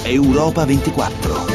Europa 24.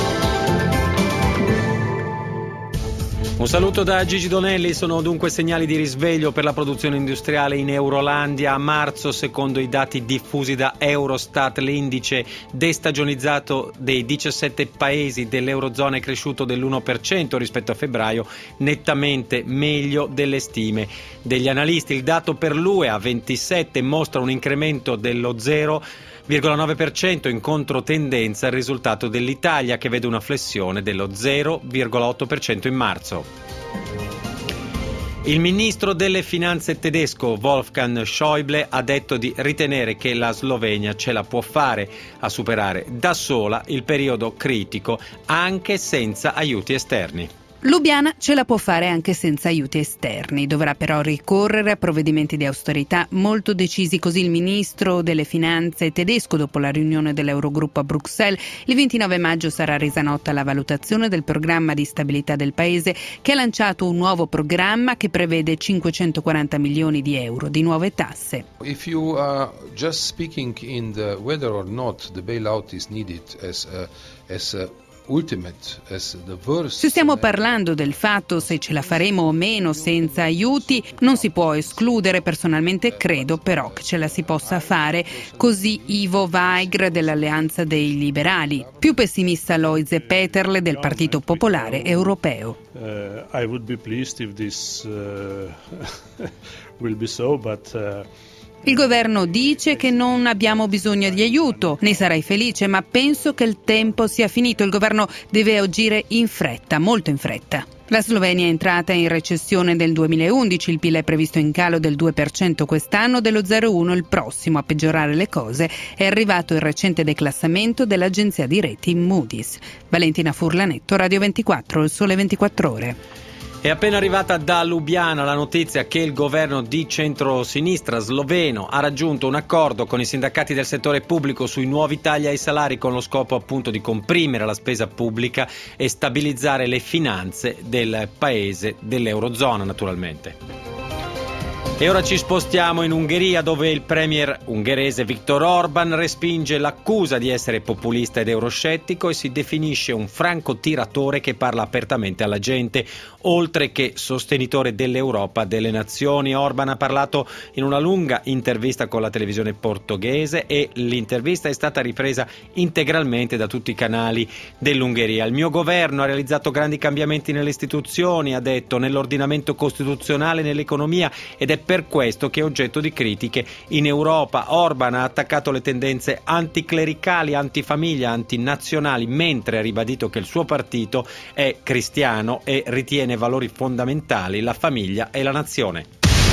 Un saluto da Gigi Donelli. Sono dunque segnali di risveglio per la produzione industriale in Eurolandia. A marzo, secondo i dati diffusi da Eurostat, l'indice destagionizzato dei 17 paesi dell'Eurozona è cresciuto dell'1% rispetto a febbraio, nettamente meglio delle stime degli analisti. Il dato per l'UE a 27 mostra un incremento dello 0,9% in controtendenza, il risultato dell'Italia che vede una flessione dello 0,8% in marzo. Il ministro delle finanze tedesco Wolfgang Schäuble ha detto di ritenere che la Slovenia ce la può fare a superare da sola il periodo critico anche senza aiuti esterni. Lubiana ce la può fare anche senza aiuti esterni, dovrà però ricorrere a provvedimenti di austerità molto decisi, così il ministro delle finanze tedesco dopo la riunione dell'Eurogruppo a Bruxelles. Il 29 maggio sarà resa nota la valutazione del programma di stabilità del paese, che ha lanciato un nuovo programma che prevede 540 milioni di euro di nuove tasse. If you are just speaking in the whether or not the bailout is needed as se stiamo parlando del fatto se ce la faremo o meno senza aiuti, non si può escludere. Personalmente credo però che ce la si possa fare. Così Ivo Weigr dell'Alleanza dei Liberali. Più pessimista Loise Peterle del Partito Popolare Europeo. I would be pleased if this will be so, but il governo dice che non abbiamo bisogno di aiuto, ne sarai felice, ma penso che il tempo sia finito. Il governo deve agire in fretta, molto in fretta. La Slovenia è entrata in recessione nel 2011, il PIL è previsto in calo del 2% quest'anno, dello 0,1% il prossimo. A peggiorare le cose è arrivato il recente declassamento dell'agenzia di rating Moody's. Valentina Furlanetto, Radio 24, Il Sole 24 Ore. È appena arrivata da Lubiana la notizia che il governo di centrosinistra sloveno ha raggiunto un accordo con i sindacati del settore pubblico sui nuovi tagli ai salari, con lo scopo appunto di comprimere la spesa pubblica e stabilizzare le finanze del paese dell'Eurozona, naturalmente. E ora ci spostiamo in Ungheria, dove il premier ungherese Viktor Orban respinge l'accusa di essere populista ed euroscettico e si definisce un francotiratore che parla apertamente alla gente, oltre che sostenitore dell'Europa delle nazioni. Orban ha parlato in una lunga intervista con la televisione portoghese e l'intervista è stata ripresa integralmente da tutti i canali dell'Ungheria. Il mio governo ha realizzato grandi cambiamenti nelle istituzioni, ha detto, nell'ordinamento costituzionale, nell'economia, ed è per questo che è oggetto di critiche in Europa. Orban ha attaccato le tendenze anticlericali, antifamiglia, antinazionali, mentre ha ribadito che il suo partito è cristiano e ritiene valori fondamentali la famiglia e la nazione.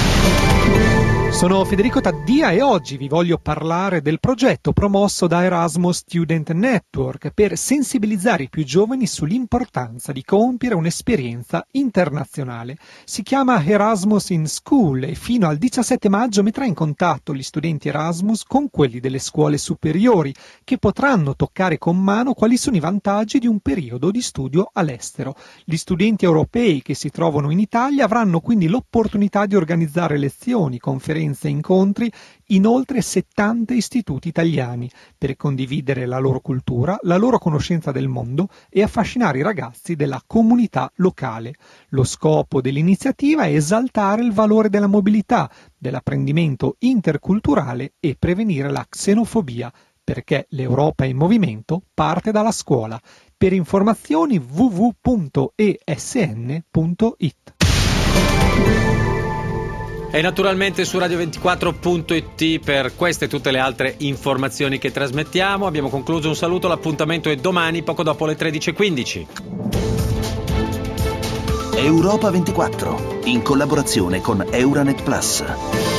Sono Federico Taddia e oggi vi voglio parlare del progetto promosso da Erasmus Student Network per sensibilizzare i più giovani sull'importanza di compiere un'esperienza internazionale. Si chiama Erasmus in School e fino al 17 maggio metterà in contatto gli studenti Erasmus con quelli delle scuole superiori, che potranno toccare con mano quali sono i vantaggi di un periodo di studio all'estero. Gli studenti europei che si trovano in Italia avranno quindi l'opportunità di organizzare lezioni, conferenze e incontri in oltre 70 istituti italiani per condividere la loro cultura, la loro conoscenza del mondo e affascinare i ragazzi della comunità locale. Lo scopo dell'iniziativa è esaltare il valore della mobilità, dell'apprendimento interculturale e prevenire la xenofobia, perché l'Europa in movimento parte dalla scuola. Per informazioni www.esn.it. E naturalmente su radio24.it per queste e tutte le altre informazioni che trasmettiamo. Abbiamo concluso, un saluto, l'appuntamento è domani poco dopo le 13.15. Europa 24, in collaborazione con Euranet Plus.